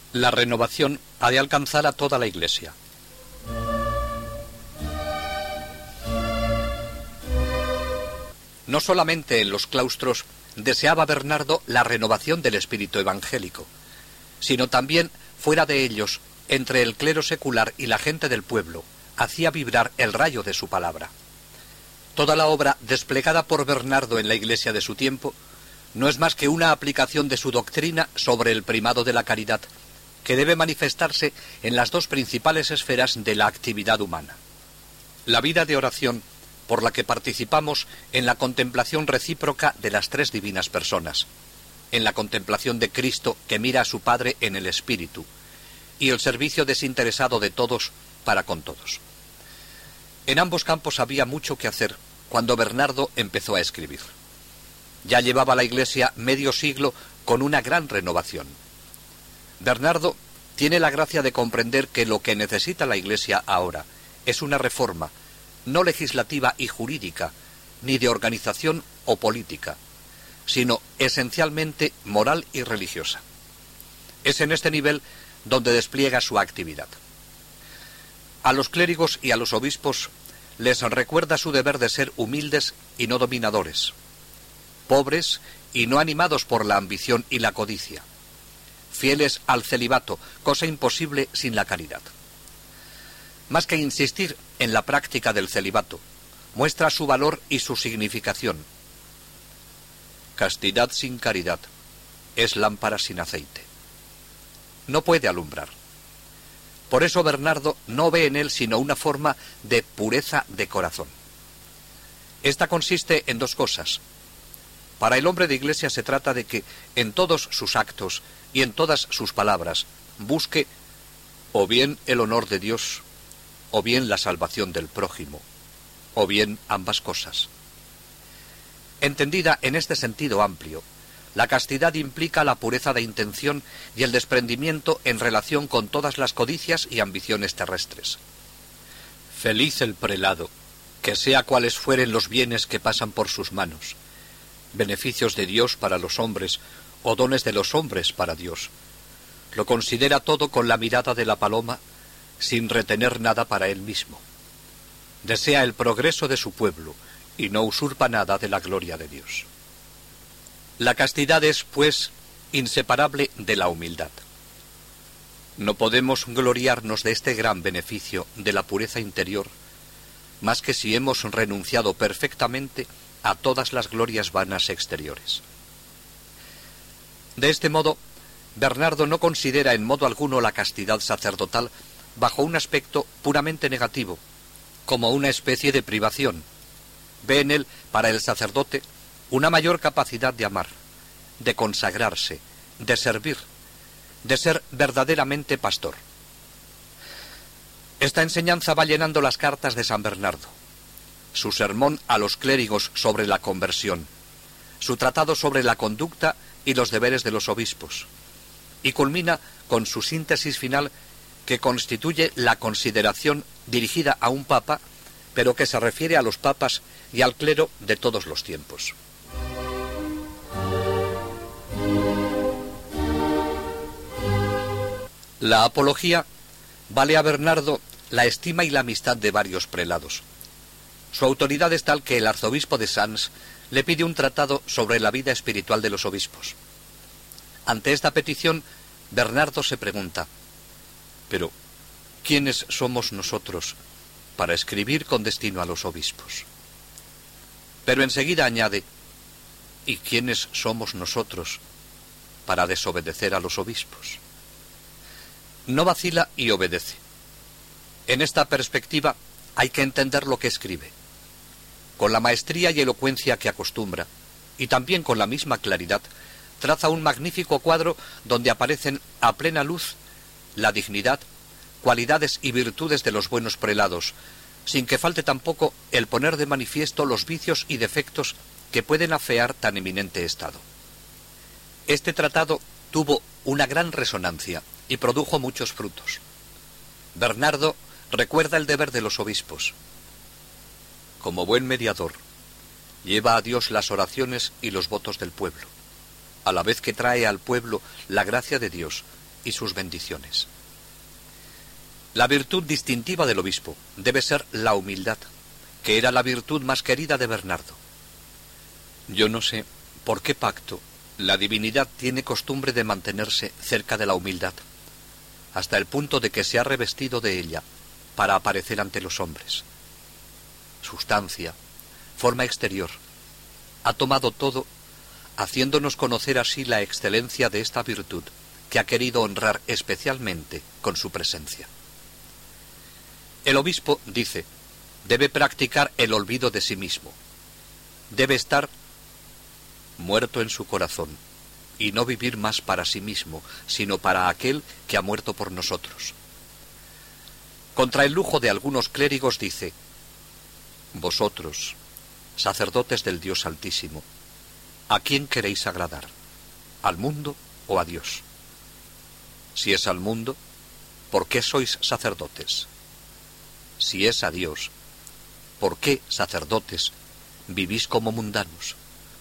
La renovación ha de alcanzar a toda la Iglesia. No solamente en los claustros deseaba Bernardo la renovación del espíritu evangélico, sino también fuera de ellos, entre el clero secular y la gente del pueblo, hacía vibrar el rayo de su palabra. Toda la obra desplegada por Bernardo en la Iglesia de su tiempo no es más que una aplicación de su doctrina sobre el primado de la caridad, que debe manifestarse en las dos principales esferas de la actividad humana. La vida de oración, por la que participamos en la contemplación recíproca de las tres divinas personas, en la contemplación de Cristo que mira a su Padre en el Espíritu, y el servicio desinteresado de todos para con todos. En ambos campos había mucho que hacer cuando Bernardo empezó a escribir. Ya llevaba la Iglesia medio siglo con una gran renovación. Bernardo tiene la gracia de comprender que lo que necesita la Iglesia ahora es una reforma, no legislativa y jurídica, ni de organización o política, sino esencialmente moral y religiosa. Es en este nivel donde despliega su actividad. A los clérigos y a los obispos les recuerda su deber de ser humildes y no dominadores, pobres y no animados por la ambición y la codicia, fieles al celibato, cosa imposible sin la caridad. Más que insistir en la práctica del celibato, muestra su valor y su significación. Castidad sin caridad es lámpara sin aceite. No puede alumbrar. Por eso Bernardo no ve en él sino una forma de pureza de corazón. Esta consiste en dos cosas. Para el hombre de Iglesia se trata de que en todos sus actos y en todas sus palabras busque o bien el honor de Dios, o bien la salvación del prójimo, o bien ambas cosas. Entendida en este sentido amplio, la castidad implica la pureza de intención y el desprendimiento en relación con todas las codicias y ambiciones terrestres. Feliz el prelado, que sea cuales fueren los bienes que pasan por sus manos, beneficios de Dios para los hombres o dones de los hombres para Dios. Lo considera todo con la mirada de la paloma, sin retener nada para él mismo. Desea el progreso de su pueblo y no usurpa nada de la gloria de Dios. La castidad es, pues, inseparable de la humildad. No podemos gloriarnos de este gran beneficio de la pureza interior, más que si hemos renunciado perfectamente a todas las glorias vanas exteriores. De este modo, Bernardo no considera en modo alguno la castidad sacerdotal bajo un aspecto puramente negativo, como una especie de privación. Ve en él, para el sacerdote, una mayor capacidad de amar, de consagrarse, de servir, de ser verdaderamente pastor. Esta enseñanza va llenando las cartas de San Bernardo, su sermón a los clérigos sobre la conversión, su tratado sobre la conducta y los deberes de los obispos, y culmina con su síntesis final que constituye la consideración dirigida a un papa, pero que se refiere a los papas y al clero de todos los tiempos. La apología vale a Bernardo la estima y la amistad de varios prelados. Su autoridad es tal que el arzobispo de Sens le pide un tratado sobre la vida espiritual de los obispos. Ante esta petición, Bernardo se pregunta: pero, ¿quiénes somos nosotros para escribir con destino a los obispos? Pero enseguida añade: ¿y quiénes somos nosotros para desobedecer a los obispos? No vacila y obedece. En esta perspectiva hay que entender lo que escribe. Con la maestría y elocuencia que acostumbra, y también con la misma claridad, traza un magnífico cuadro donde aparecen a plena luz la dignidad, cualidades y virtudes de los buenos prelados, sin que falte tampoco el poner de manifiesto los vicios y defectos que pueden afear tan eminente estado. Este tratado tuvo una gran resonancia y produjo muchos frutos. Bernardo recuerda el deber de los obispos. Como buen mediador, lleva a Dios las oraciones y los votos del pueblo, a la vez que trae al pueblo la gracia de Dios y sus bendiciones. La virtud distintiva del obispo debe ser la humildad, que era la virtud más querida de Bernardo. Yo no sé por qué pacto la divinidad tiene costumbre de mantenerse cerca de la humildad, hasta el punto de que se ha revestido de ella para aparecer ante los hombres. Sustancia, forma exterior, ha tomado todo, haciéndonos conocer así la excelencia de esta virtud que ha querido honrar especialmente con su presencia. El obispo, dice, debe practicar el olvido de sí mismo. Debe estar muerto en su corazón y no vivir más para sí mismo, sino para aquel que ha muerto por nosotros. Contra el lujo de algunos clérigos dice: vosotros, sacerdotes del Dios Altísimo, ¿a quién queréis agradar? ¿Al mundo o a Dios? Si es al mundo, ¿por qué sois sacerdotes? Si es a Dios, ¿por qué, sacerdotes, vivís como mundanos?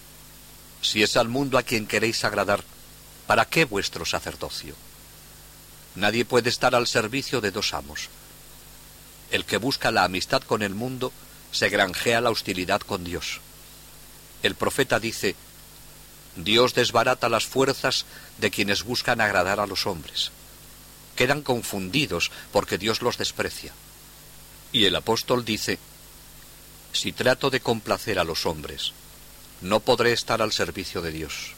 Si es al mundo a quien queréis agradar, ¿para qué vuestro sacerdocio? Nadie puede estar al servicio de dos amos. El que busca la amistad con el mundo se granjea la hostilidad con Dios. El profeta dice: Dios desbarata las fuerzas de quienes buscan agradar a los hombres. Quedan confundidos porque Dios los desprecia. Y el apóstol dice: si trato de complacer a los hombres, no podré estar al servicio de Dios.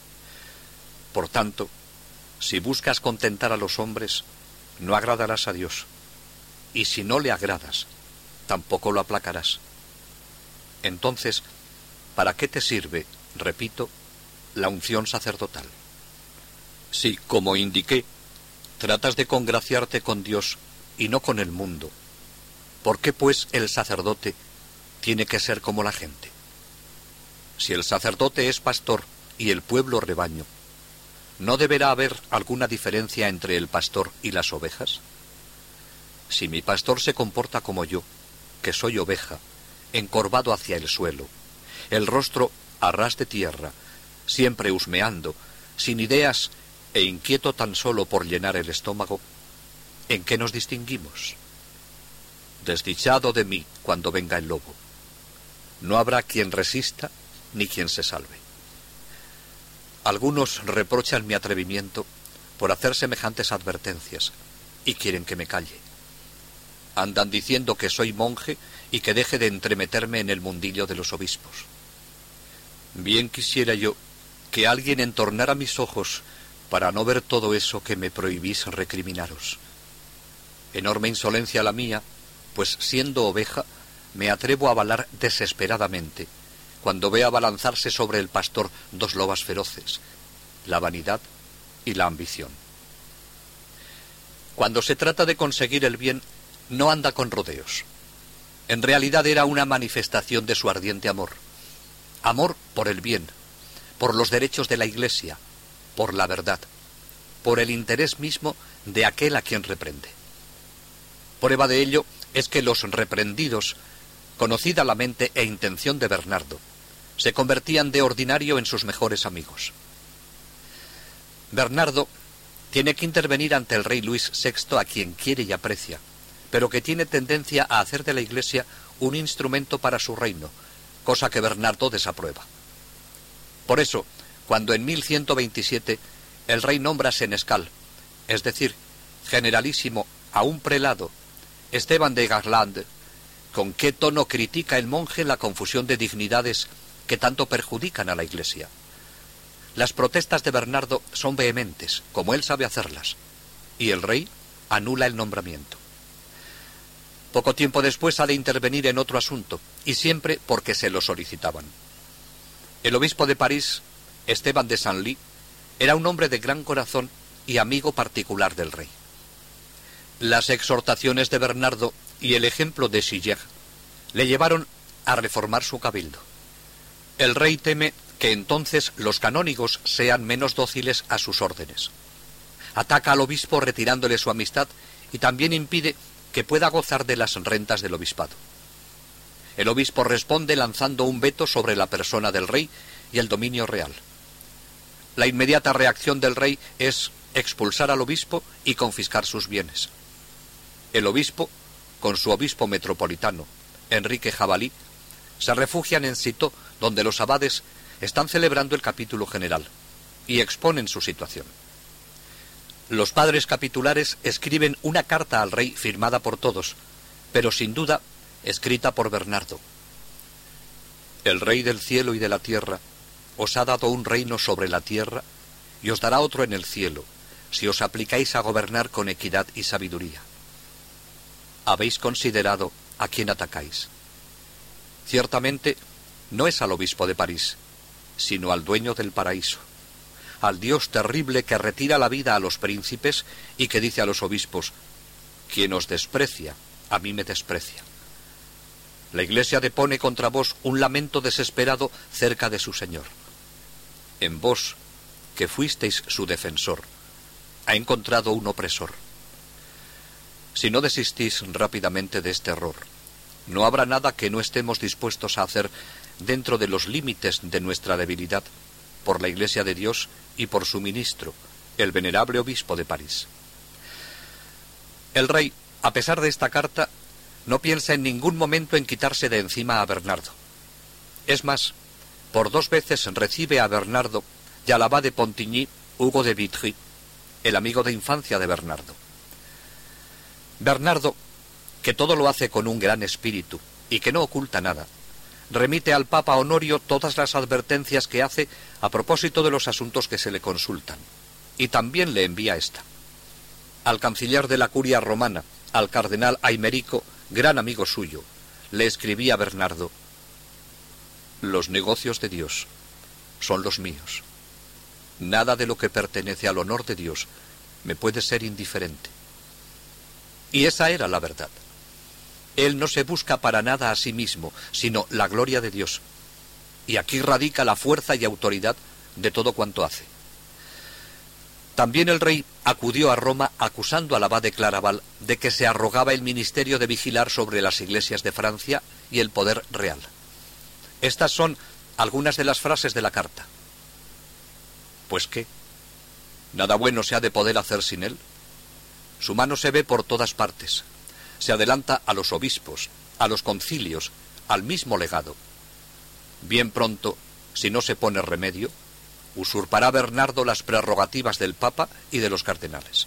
Por tanto, si buscas contentar a los hombres, no agradarás a Dios. Y si no le agradas, tampoco lo aplacarás. Entonces, ¿para qué te sirve, repito, la unción sacerdotal? Si, como indiqué, tratas de congraciarte con Dios y no con el mundo, ¿por qué pues el sacerdote tiene que ser como la gente? Si el sacerdote es pastor y el pueblo rebaño, ¿no deberá haber alguna diferencia entre el pastor y las ovejas? Si mi pastor se comporta como yo, que soy oveja, encorvado hacia el suelo, el rostro a ras de tierra, siempre husmeando, sin ideas e inquieto tan solo por llenar el estómago, ¿en qué nos distinguimos? Desdichado de mí cuando venga el lobo. No habrá quien resista ni quien se salve. Algunos reprochan mi atrevimiento por hacer semejantes advertencias y quieren que me calle. Andan diciendo que soy monje y que deje de entremeterme en el mundillo de los obispos. Bien quisiera yo que alguien entornara mis ojos para no ver todo eso que me prohibís recriminaros. Enorme insolencia la mía, pues siendo oveja me atrevo a balar desesperadamente cuando veo abalanzarse sobre el pastor dos lobas feroces, la vanidad y la ambición. Cuando se trata de conseguir el bien, no anda con rodeos. En realidad era una manifestación de su ardiente amor. Amor por el bien, por los derechos de la Iglesia, por la verdad, por el interés mismo de aquel a quien reprende. Prueba de ello es que los reprendidos, conocida la mente e intención de Bernardo, se convertían de ordinario en sus mejores amigos. Bernardo tiene que intervenir ante el rey Luis VI, a quien quiere y aprecia, pero que tiene tendencia a hacer de la Iglesia un instrumento para su reino, cosa que Bernardo desaprueba. Por eso, cuando en 1127 el rey nombra senescal, es decir, generalísimo, a un prelado, Esteban de Garlande, con qué tono critica el monje la confusión de dignidades que tanto perjudican a la Iglesia. Las protestas de Bernardo son vehementes, como él sabe hacerlas, y el rey anula el nombramiento. Poco tiempo después ha de intervenir en otro asunto, y siempre porque se lo solicitaban. El obispo de París, Esteban de Senlis, era un hombre de gran corazón y amigo particular del rey. Las exhortaciones de Bernardo y el ejemplo de Siller le llevaron a reformar su cabildo. El rey teme que entonces los canónigos sean menos dóciles a sus órdenes. Ataca al obispo retirándole su amistad y también impide que pueda gozar de las rentas del obispado. El obispo responde lanzando un veto sobre la persona del rey y el dominio real. La inmediata reacción del rey es expulsar al obispo y confiscar sus bienes. El obispo, con su obispo metropolitano, Enrique Jabalí, se refugian en Citeaux, donde los abades están celebrando el capítulo general, y exponen su situación. Los padres capitulares escriben una carta al rey firmada por todos, pero sin duda escrita por Bernardo. El rey del cielo y de la tierra os ha dado un reino sobre la tierra y os dará otro en el cielo, si os aplicáis a gobernar con equidad y sabiduría. ¿Habéis considerado a quién atacáis? Ciertamente no es al obispo de París, sino al dueño del paraíso, al Dios terrible que retira la vida a los príncipes y que dice a los obispos: quien os desprecia, a mí me desprecia. La Iglesia depone contra vos un lamento desesperado cerca de su Señor. En vos, que fuisteis su defensor, ha encontrado un opresor. Si no desistís rápidamente de este error, no habrá nada que no estemos dispuestos a hacer dentro de los límites de nuestra debilidad, por la Iglesia de Dios y por su ministro, el venerable obispo de París. El rey, a pesar de esta carta, no piensa en ningún momento en quitarse de encima a Bernardo. Es más, por 2 veces recibe a Bernardo y al abad de Pontigny, Hugo de Vitry, el amigo de infancia de Bernardo. Bernardo, que todo lo hace con un gran espíritu y que no oculta nada, remite al Papa Honorio todas las advertencias que hace a propósito de los asuntos que se le consultan, y también le envía esta. Al canciller de la curia romana, al cardenal Aimerico, gran amigo suyo, le escribía a Bernardo: los negocios de Dios son los míos. Nada de lo que pertenece al honor de Dios me puede ser indiferente. Y esa era la verdad. Él no se busca para nada a sí mismo, sino la gloria de Dios. Y aquí radica la fuerza y autoridad de todo cuanto hace. También el rey acudió a Roma acusando al abad de Claraval de que se arrogaba el ministerio de vigilar sobre las iglesias de Francia y el poder real. Estas son algunas de las frases de la carta. ¿Pues qué? ¿Nada bueno se ha de poder hacer sin él? Su mano se ve por todas partes. Se adelanta a los obispos, a los concilios, al mismo legado. Bien pronto, si no se pone remedio, usurpará Bernardo las prerrogativas del Papa y de los cardenales.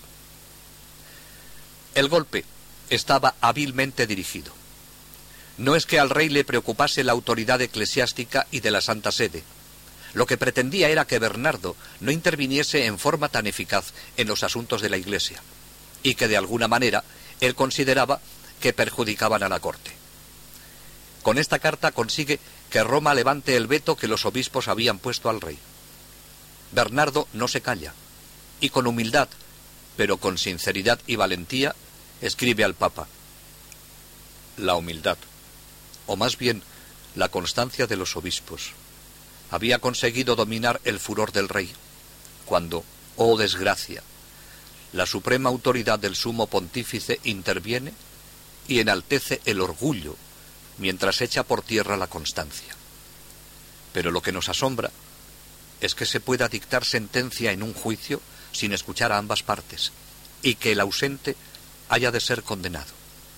El golpe estaba hábilmente dirigido. No es que al rey le preocupase la autoridad eclesiástica y de la Santa Sede. Lo que pretendía era que Bernardo no interviniese en forma tan eficaz en los asuntos de la Iglesia, y que de alguna manera él consideraba que perjudicaban a la corte. Con esta carta consigue que Roma levante el veto que los obispos habían puesto al rey. Bernardo no se calla, y con humildad, pero con sinceridad y valentía, escribe al Papa: la humildad, o más bien la constancia de los obispos, había conseguido dominar el furor del rey, cuando, oh desgracia, la suprema autoridad del sumo pontífice interviene y enaltece el orgullo, mientras echa por tierra la constancia. Pero lo que nos asombra es que se pueda dictar sentencia en un juicio sin escuchar a ambas partes, y que el ausente haya de ser condenado.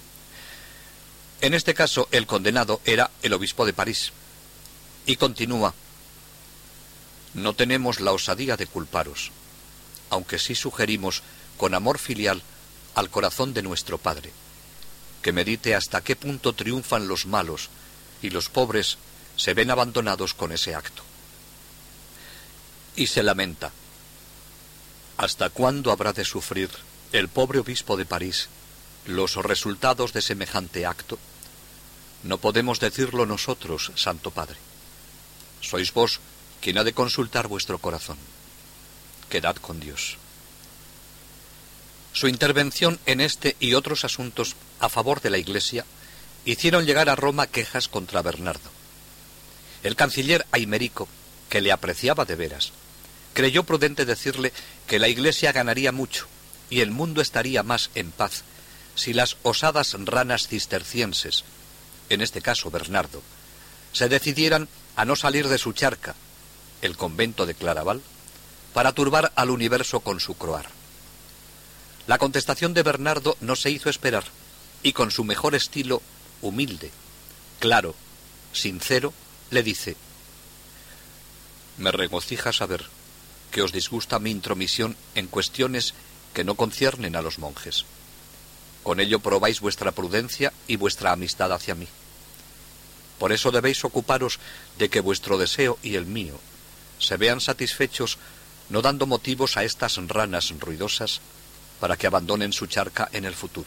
En este caso, el condenado era el obispo de París. Y continúa: no tenemos la osadía de culparos, aunque sí sugerimos con amor filial al corazón de nuestro Padre, que medite hasta qué punto triunfan los malos y los pobres se ven abandonados con ese acto. Y se lamenta: ¿hasta cuándo habrá de sufrir el pobre obispo de París los resultados de semejante acto? No podemos decirlo nosotros, Santo Padre. Sois vos quien ha de consultar vuestro corazón. Quedad con Dios. Su intervención en este y otros asuntos a favor de la Iglesia hicieron llegar a Roma quejas contra Bernardo. El canciller Aimerico, que le apreciaba de veras, creyó prudente decirle que la Iglesia ganaría mucho y el mundo estaría más en paz si las osadas ranas cistercienses, en este caso Bernardo, se decidieran a no salir de su charca, el convento de Claraval, para turbar al universo con su croar. La contestación de Bernardo no se hizo esperar, y con su mejor estilo, humilde, claro, sincero, le dice: «Me regocija saber que os disgusta mi intromisión en cuestiones que no conciernen a los monjes. Con ello probáis vuestra prudencia y vuestra amistad hacia mí. Por eso debéis ocuparos de que vuestro deseo y el mío se vean satisfechos, no dando motivos a estas ranas ruidosas para que abandonen su charca en el futuro.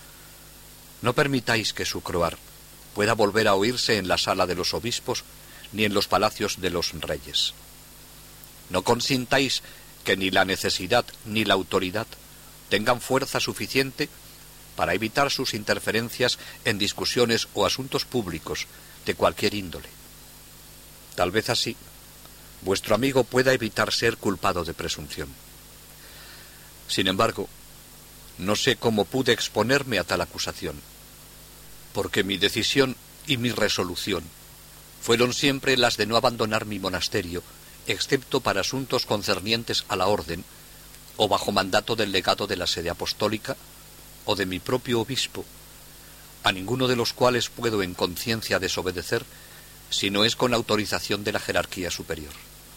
No permitáis que su croar pueda volver a oírse en la sala de los obispos ni en los palacios de los reyes. No consintáis que ni la necesidad ni la autoridad tengan fuerza suficiente para evitar sus interferencias en discusiones o asuntos públicos de cualquier índole. Tal vez así vuestro amigo pueda evitar ser culpado de presunción. Sin embargo, no sé cómo pude exponerme a tal acusación, porque mi decisión y mi resolución fueron siempre las de no abandonar mi monasterio, excepto para asuntos concernientes a la orden, o bajo mandato del legado de la sede apostólica, o de mi propio obispo, a ninguno de los cuales puedo en conciencia desobedecer, si no es con autorización de la jerarquía superior.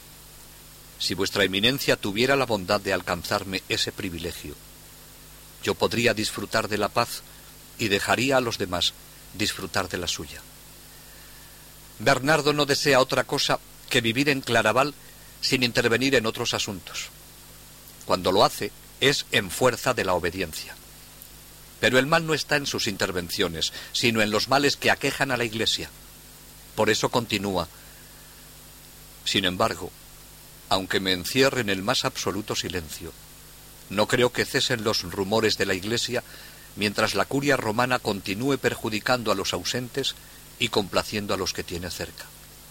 Si vuestra eminencia tuviera la bondad de alcanzarme ese privilegio, yo podría disfrutar de la paz y dejaría a los demás disfrutar de la suya. Bernardo no desea otra cosa que vivir en Claraval sin intervenir en otros asuntos. Cuando lo hace, es en fuerza de la obediencia. Pero el mal no está en sus intervenciones, sino en los males que aquejan a la Iglesia. Por eso continúa: sin embargo, aunque me encierre en el más absoluto silencio, no creo que cesen los rumores de la Iglesia mientras la curia romana continúe perjudicando a los ausentes y complaciendo a los que tiene cerca.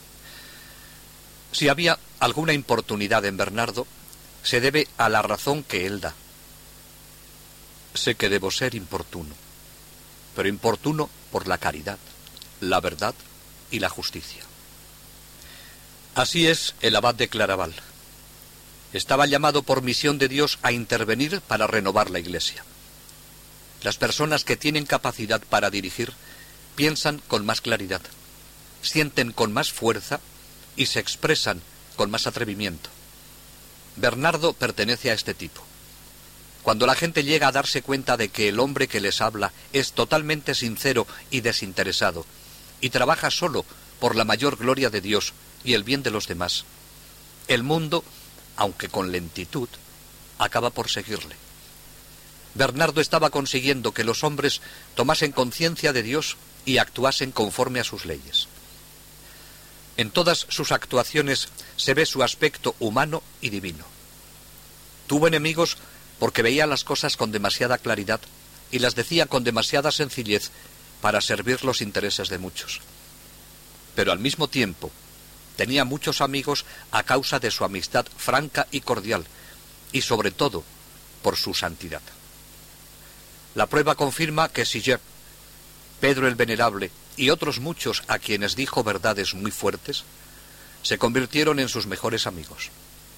Si había alguna importunidad en Bernardo, se debe a la razón que él da. Sé que debo ser importuno, pero importuno por la caridad, la verdad y la justicia. Así es el abad de Claraval. Estaba llamado por misión de Dios a intervenir para renovar la Iglesia. Las personas que tienen capacidad para dirigir piensan con más claridad, sienten con más fuerza y se expresan con más atrevimiento. Bernardo pertenece a este tipo. Cuando la gente llega a darse cuenta de que el hombre que les habla es totalmente sincero y desinteresado, y trabaja solo por la mayor gloria de Dios y el bien de los demás, el mundo, aunque con lentitud, acaba por seguirle. Bernardo estaba consiguiendo que los hombres tomasen conciencia de Dios y actuasen conforme a sus leyes. En todas sus actuaciones se ve su aspecto humano y divino. Tuvo enemigos porque veía las cosas con demasiada claridad y las decía con demasiada sencillez para servir los intereses de muchos. Pero al mismo tiempo tenía muchos amigos a causa de su amistad franca y cordial, y sobre todo por su santidad. La prueba confirma que Siger, Pedro el Venerable y otros muchos a quienes dijo verdades muy fuertes, se convirtieron en sus mejores amigos.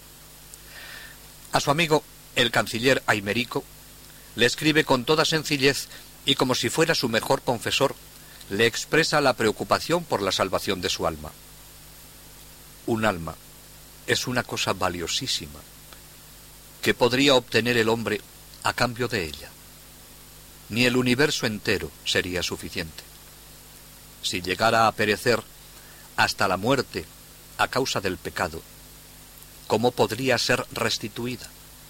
A su amigo, el canciller Aimerico, le escribe con toda sencillez y como si fuera su mejor confesor, le expresa la preocupación por la salvación de su alma. Un alma es una cosa valiosísima. ¿Qué podría obtener el hombre a cambio de ella? Ni el universo entero sería suficiente. Si llegara a perecer hasta la muerte a causa del pecado, ¿cómo podría ser restituida?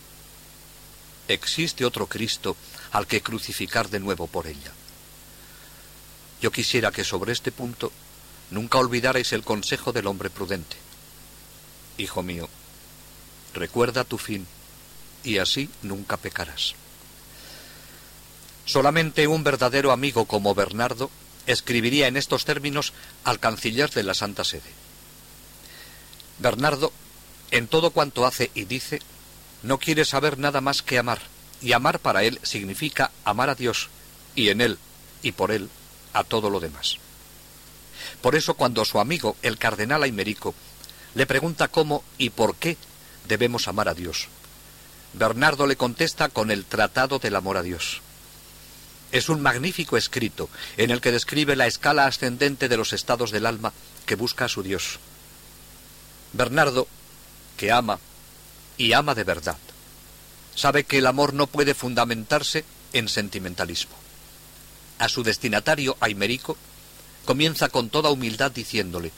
Existe otro Cristo al que crucificar de nuevo por ella. Yo quisiera que sobre este punto nunca olvidarais el consejo del hombre prudente. Hijo mío, recuerda tu fin, y así nunca pecarás. Solamente un verdadero amigo como Bernardo escribiría en estos términos al canciller de la Santa Sede. Bernardo, en todo cuanto hace y dice, no quiere saber nada más que amar, y amar para él significa amar a Dios, y en él, y por él, a todo lo demás. Por eso cuando su amigo, el cardenal Aimerico, le pregunta cómo y por qué debemos amar a Dios, Bernardo le contesta con el Tratado del Amor a Dios. Es un magnífico escrito en el que describe la escala ascendente de los estados del alma que busca a su Dios. Bernardo, que ama, y ama de verdad, sabe que el amor no puede fundamentarse en sentimentalismo. A su destinatario, Aimerico, comienza con toda humildad diciéndole: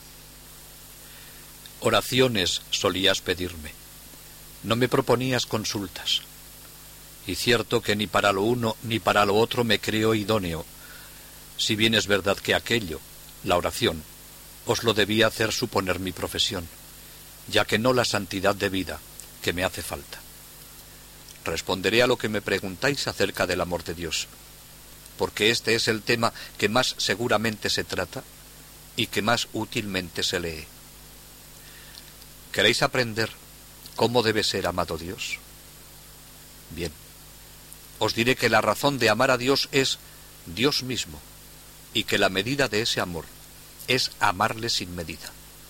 oraciones solías pedirme, no me proponías consultas, y cierto que ni para lo uno ni para lo otro me creo idóneo, si bien es verdad que aquello, la oración, os lo debía hacer suponer mi profesión, ya que no la santidad de vida que me hace falta. Responderé a lo que me preguntáis acerca del amor de Dios, porque este es el tema que más seguramente se trata y que más útilmente se lee. ¿Queréis aprender cómo debe ser amado Dios? Bien, os diré que la razón de amar a Dios es Dios mismo, y que la medida de ese amor es amarle sin medida.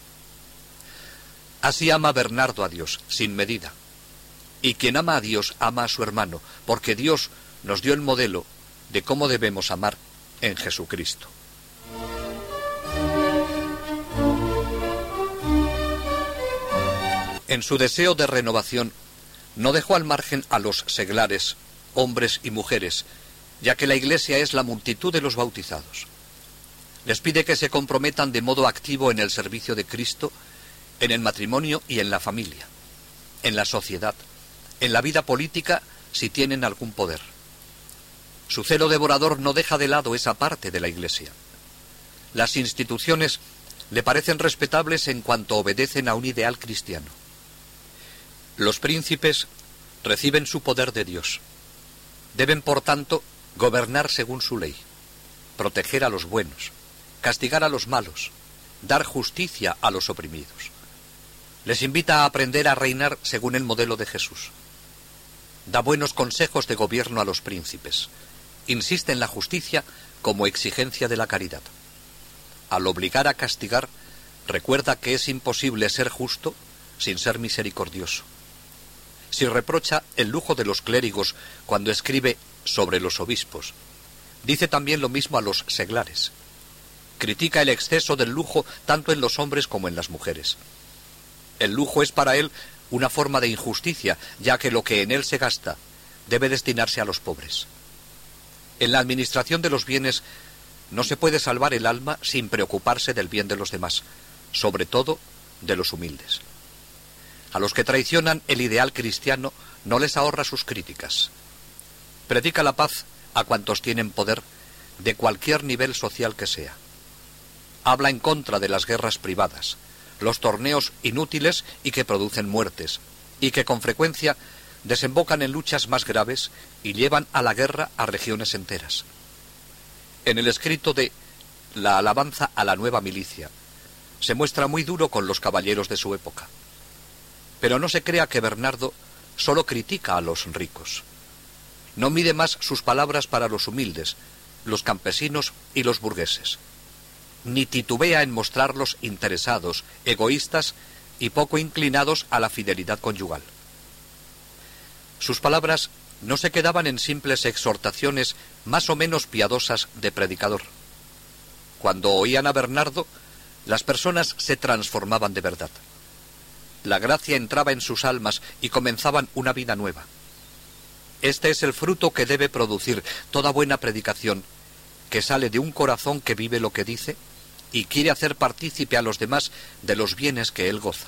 Así ama Bernardo a Dios, sin medida. Y quien ama a Dios ama a su hermano, porque Dios nos dio el modelo de cómo debemos amar en Jesucristo. En su deseo de renovación, no dejó al margen a los seglares, hombres y mujeres, ya que la Iglesia es la multitud de los bautizados. Les pide que se comprometan de modo activo en el servicio de Cristo, en el matrimonio y en la familia, en la sociedad, en la vida política si tienen algún poder. Su celo devorador no deja de lado esa parte de la Iglesia. Las instituciones le parecen respetables en cuanto obedecen a un ideal cristiano. Los príncipes reciben su poder de Dios. Deben, por tanto, gobernar según su ley, proteger a los buenos, castigar a los malos, dar justicia a los oprimidos. Les invita a aprender a reinar según el modelo de Jesús. Da buenos consejos de gobierno a los príncipes. Insiste en la justicia como exigencia de la caridad. Al obligar a castigar, recuerda que es imposible ser justo sin ser misericordioso. Si reprocha el lujo de los clérigos cuando escribe sobre los obispos, dice también lo mismo a los seglares. Critica el exceso del lujo tanto en los hombres como en las mujeres. El lujo es para él una forma de injusticia, ya que lo que en él se gasta debe destinarse a los pobres. En la administración de los bienes no se puede salvar el alma sin preocuparse del bien de los demás, sobre todo de los humildes. A los que traicionan el ideal cristiano no les ahorra sus críticas. Predica la paz a cuantos tienen poder, de cualquier nivel social que sea. Habla en contra de las guerras privadas, los torneos inútiles y que producen muertes, y que con frecuencia desembocan en luchas más graves y llevan a la guerra a regiones enteras. En el escrito de La alabanza a la nueva milicia, se muestra muy duro con los caballeros de su época. Pero no se crea que Bernardo solo critica a los ricos. No mide más sus palabras para los humildes, los campesinos y los burgueses. Ni titubea en mostrarlos interesados, egoístas y poco inclinados a la fidelidad conyugal. Sus palabras no se quedaban en simples exhortaciones más o menos piadosas de predicador. Cuando oían a Bernardo, las personas se transformaban de verdad. La gracia entraba en sus almas y comenzaban una vida nueva. Este es el fruto que debe producir toda buena predicación, que sale de un corazón que vive lo que dice y quiere hacer partícipe a los demás de los bienes que él goza.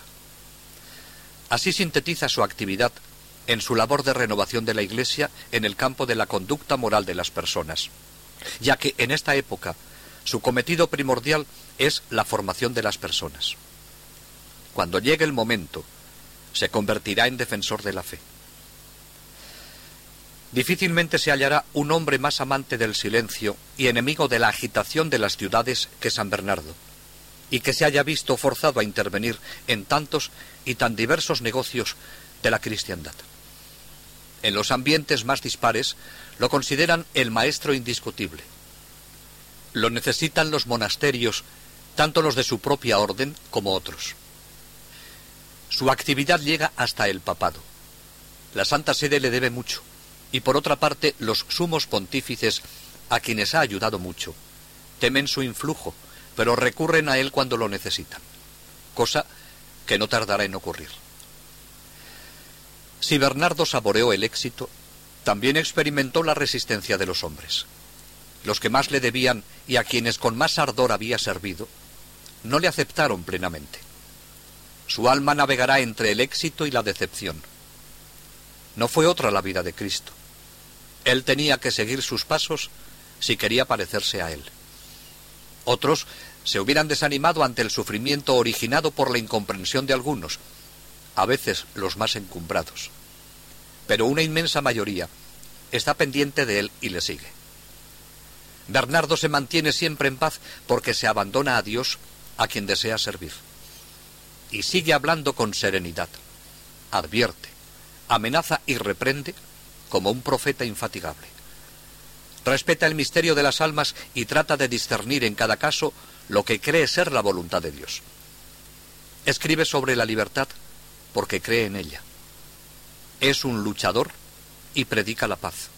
Así sintetiza su actividad en su labor de renovación de la Iglesia en el campo de la conducta moral de las personas, ya que en esta época su cometido primordial es la formación de las personas. Cuando llegue el momento, se convertirá en defensor de la fe. Difícilmente se hallará un hombre más amante del silencio y enemigo de la agitación de las ciudades que San Bernardo, y que se haya visto forzado a intervenir en tantos y tan diversos negocios de la cristiandad. En los ambientes más dispares lo consideran el maestro indiscutible. Lo necesitan los monasterios, tanto los de su propia orden como otros. Su actividad llega hasta el papado. La Santa Sede le debe mucho, y por otra parte los sumos pontífices, a quienes ha ayudado mucho, temen su influjo, pero recurren a él cuando lo necesitan, cosa que no tardará en ocurrir. Si Bernardo saboreó el éxito, también experimentó la resistencia de los hombres. Los que más le debían y a quienes con más ardor había servido, no le aceptaron plenamente. Su alma navegará entre el éxito y la decepción. No fue otra la vida de Cristo. Él tenía que seguir sus pasos si quería parecerse a él. Otros se hubieran desanimado ante el sufrimiento originado por la incomprensión de algunos, a veces los más encumbrados. Pero una inmensa mayoría está pendiente de él y le sigue. Bernardo se mantiene siempre en paz porque se abandona a Dios, a quien desea servir. Y sigue hablando con serenidad. Advierte, amenaza y reprende como un profeta infatigable. Respeta el misterio de las almas y trata de discernir en cada caso lo que cree ser la voluntad de Dios. Escribe sobre la libertad porque cree en ella. Es un luchador y predica la paz.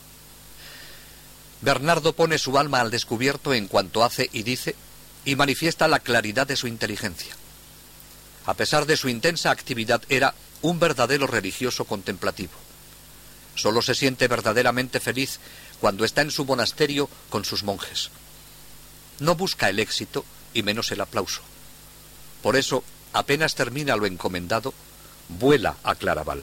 Bernardo pone su alma al descubierto en cuanto hace y dice, y manifiesta la claridad de su inteligencia. A pesar de su intensa actividad, era un verdadero religioso contemplativo. Solo se siente verdaderamente feliz cuando está en su monasterio con sus monjes. No busca el éxito y menos el aplauso. Por eso, apenas termina lo encomendado, vuela a Claraval.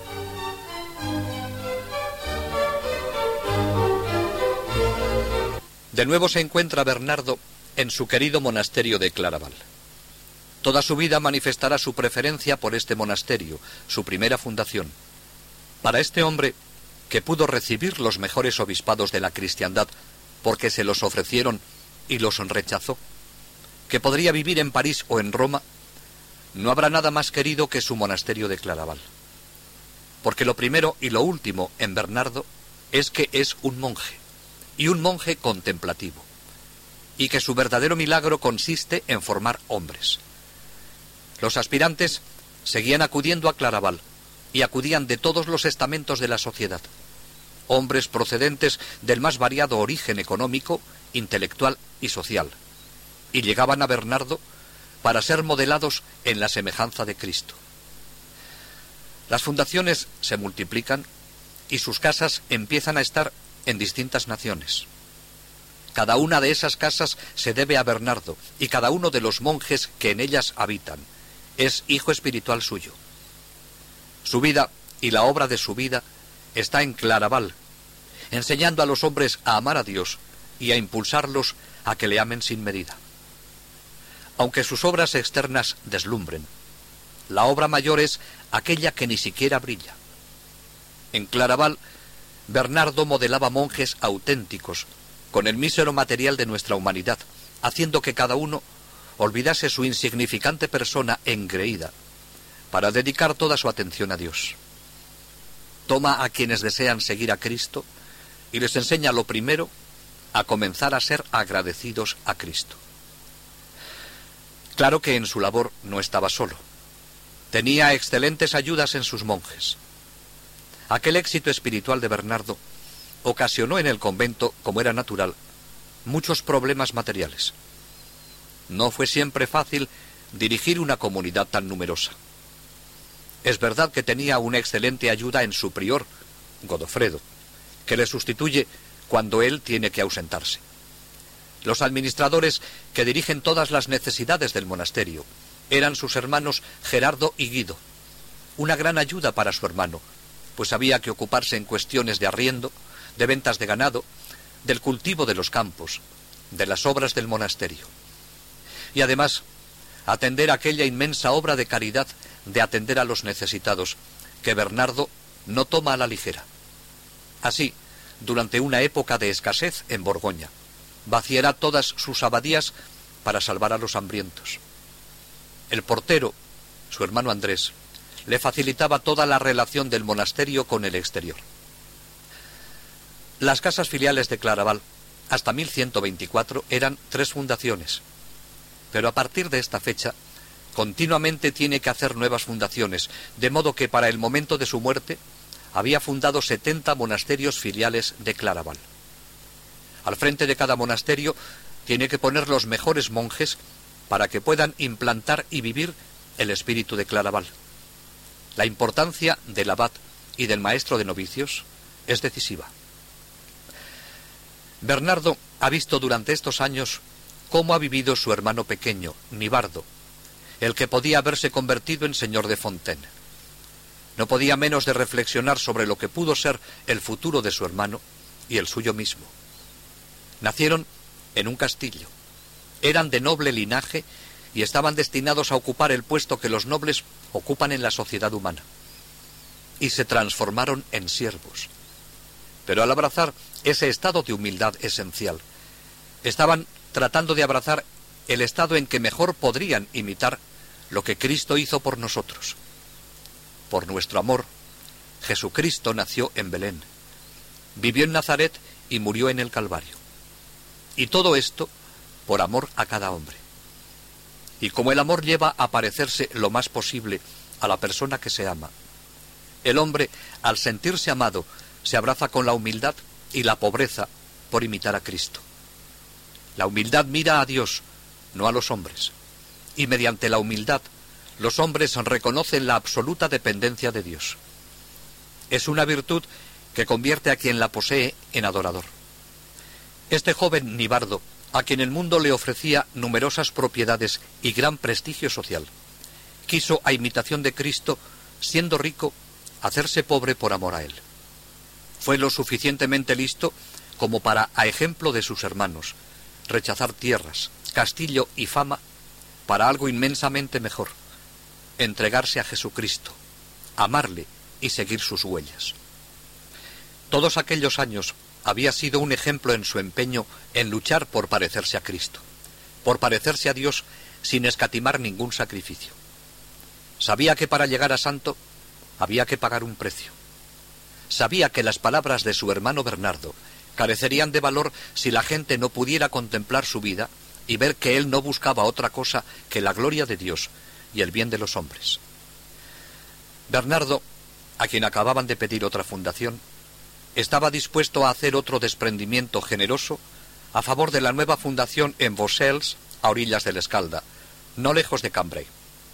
De nuevo se encuentra Bernardo en su querido monasterio de Claraval. Toda su vida manifestará su preferencia por este monasterio, su primera fundación. Para este hombre, que pudo recibir los mejores obispados de la cristiandad porque se los ofrecieron y los rechazó, que podría vivir en París o en Roma, no habrá nada más querido que su monasterio de Claraval. Porque lo primero y lo último en Bernardo es que es un monje, y un monje contemplativo, y que su verdadero milagro consiste en formar hombres. Los aspirantes seguían acudiendo a Claraval, y acudían de todos los estamentos de la sociedad, hombres procedentes del más variado origen económico, intelectual y social, y llegaban a Bernardo para ser modelados en la semejanza de Cristo. Las fundaciones se multiplican y sus casas empiezan a estar en distintas naciones. Cada una de esas casas se debe a Bernardo, y cada uno de los monjes que en ellas habitan es hijo espiritual suyo. Su vida y la obra de su vida está en Claraval, enseñando a los hombres a amar a Dios y a impulsarlos a que le amen sin medida. Aunque sus obras externas deslumbren, la obra mayor es aquella que ni siquiera brilla. En Claraval, Bernardo modelaba monjes auténticos, con el mísero material de nuestra humanidad, haciendo que cada uno olvidase su insignificante persona engreída, para dedicar toda su atención a Dios. Toma a quienes desean seguir a Cristo y les enseña lo primero, a comenzar a ser agradecidos a Cristo. Claro que en su labor no estaba solo. Tenía excelentes ayudas en sus monjes. Aquel éxito espiritual de Bernardo ocasionó en el convento, como era natural, muchos problemas materiales. No fue siempre fácil dirigir una comunidad tan numerosa. Es verdad que tenía una excelente ayuda en su prior, Godofredo, que le sustituye cuando él tiene que ausentarse. Los administradores que dirigen todas las necesidades del monasterio eran sus hermanos Gerardo y Guido, una gran ayuda para su hermano, pues había que ocuparse en cuestiones de arriendo, de ventas de ganado, del cultivo de los campos, de las obras del monasterio. Y además, atender aquella inmensa obra de caridad de atender a los necesitados, que Bernardo no toma a la ligera. Así, durante una época de escasez en Borgoña, vaciará todas sus abadías para salvar a los hambrientos. El portero, su hermano Andrés, le facilitaba toda la relación del monasterio con el exterior. Las casas filiales de Claraval, hasta 1124, eran 3 fundaciones, pero a partir de esta fecha, continuamente tiene que hacer nuevas fundaciones, de modo que para el momento de su muerte había fundado 70 monasterios filiales de Claraval. Al frente de cada monasterio tiene que poner los mejores monjes para que puedan implantar y vivir el espíritu de Claraval. La importancia del abad y del maestro de novicios es decisiva. Bernardo ha visto durante estos años cómo ha vivido su hermano pequeño, Nibardo, el que podía haberse convertido en señor de Fontaine. No podía menos de reflexionar sobre lo que pudo ser el futuro de su hermano y el suyo mismo. Nacieron en un castillo, eran de noble linaje y estaban destinados a ocupar el puesto que los nobles ocupan en la sociedad humana. Y se transformaron en siervos. Pero al abrazar ese estado de humildad esencial, estaban tratando de abrazar el estado en que mejor podrían imitar lo que Cristo hizo por nosotros. Por nuestro amor, Jesucristo nació en Belén, vivió en Nazaret y murió en el Calvario. Y todo esto por amor a cada hombre. Y como el amor lleva a parecerse lo más posible a la persona que se ama, el hombre, al sentirse amado, se abraza con la humildad y la pobreza por imitar a Cristo. La humildad mira a Dios, no a los hombres, y mediante la humildad los hombres reconocen la absoluta dependencia de Dios. Es una virtud que convierte a quien la posee en adorador. Este joven Nibardo, a quien el mundo le ofrecía numerosas propiedades y gran prestigio social, quiso, a imitación de Cristo, siendo rico, hacerse pobre por amor a él. Fue lo suficientemente listo como para, a ejemplo de sus hermanos, rechazar tierras, castillo y fama para algo inmensamente mejor: entregarse a Jesucristo, amarle y seguir sus huellas. Todos aquellos años había sido un ejemplo en su empeño en luchar por parecerse a Cristo, por parecerse a Dios sin escatimar ningún sacrificio. Sabía que para llegar a santo había que pagar un precio. Sabía que las palabras de su hermano Bernardo carecerían de valor si la gente no pudiera contemplar su vida y ver que él no buscaba otra cosa que la gloria de Dios y el bien de los hombres. Bernardo, a quien acababan de pedir otra fundación, estaba dispuesto a hacer otro desprendimiento generoso a favor de la nueva fundación en Vaucelles, a orillas del Escalda, no lejos de Cambrai.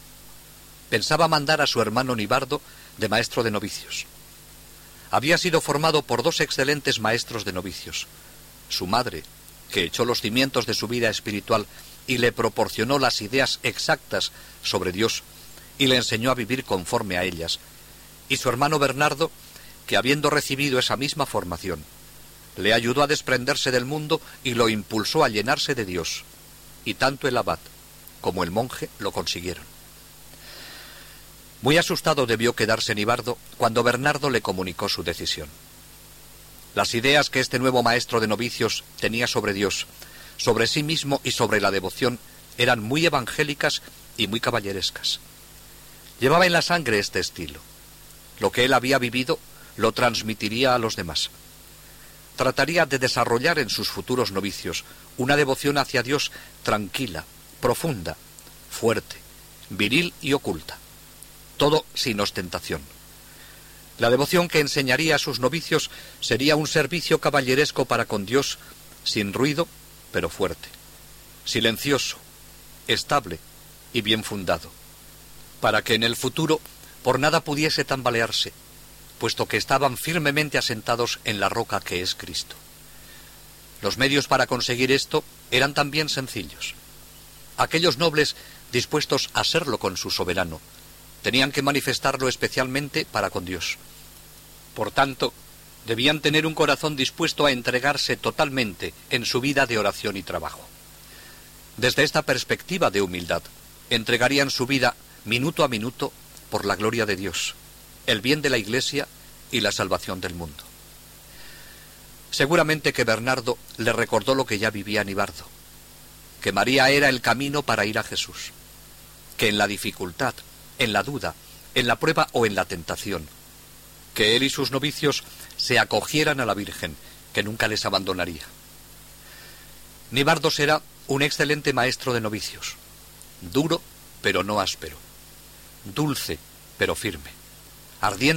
Pensaba mandar a su hermano Nibardo de maestro de novicios. Había sido formado por 2 excelentes maestros de novicios: su madre, que echó los cimientos de su vida espiritual y le proporcionó las ideas exactas sobre Dios y le enseñó a vivir conforme a ellas, y su hermano Bernardo, que habiendo recibido esa misma formación, le ayudó a desprenderse del mundo y lo impulsó a llenarse de Dios, y tanto el abad como el monje lo consiguieron. Muy asustado debió quedarse Nibardo cuando Bernardo le comunicó su decisión. Las ideas que este nuevo maestro de novicios tenía sobre Dios, sobre sí mismo y sobre la devoción eran muy evangélicas y muy caballerescas. Llevaba en la sangre este estilo. Lo que él había vivido lo transmitiría a los demás. Trataría de desarrollar en sus futuros novicios una devoción hacia Dios tranquila, profunda, fuerte, viril y oculta. Todo sin ostentación. La devoción que enseñaría a sus novicios sería un servicio caballeresco para con Dios, sin ruido, pero fuerte, silencioso, estable y bien fundado, para que en el futuro por nada pudiese tambalearse, puesto que estaban firmemente asentados en la roca que es Cristo. Los medios para conseguir esto eran también sencillos. Aquellos nobles dispuestos a serlo con su soberano tenían que manifestarlo especialmente para con Dios. Por tanto, debían tener un corazón dispuesto a entregarse totalmente en su vida de oración y trabajo. Desde esta perspectiva de humildad, entregarían su vida minuto a minuto por la gloria de Dios, el bien de la Iglesia y la salvación del mundo. Seguramente que Bernardo le recordó lo que ya vivía Nibardo, que María era el camino para ir a Jesús, que en la dificultad, en la duda, en la prueba o en la tentación, que él y sus novicios se acogieran a la Virgen, que nunca les abandonaría. Nibardo será un excelente maestro de novicios, duro pero no áspero, dulce pero firme, ardiente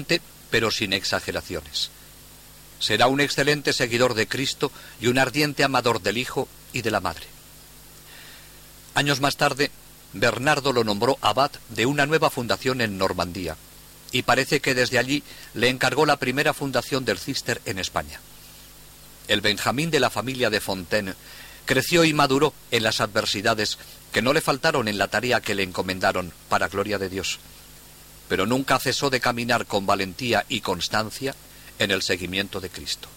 pero sin exageraciones. Será un excelente seguidor de Cristo y un ardiente amador del Hijo y de la Madre. Años más tarde, Bernardo lo nombró abad de una nueva fundación en Normandía, y parece que desde allí le encargó la primera fundación del Císter en España. El Benjamín de la familia de Fontaine creció y maduró en las adversidades que no le faltaron en la tarea que le encomendaron para gloria de Dios, pero nunca cesó de caminar con valentía y constancia en el seguimiento de Cristo.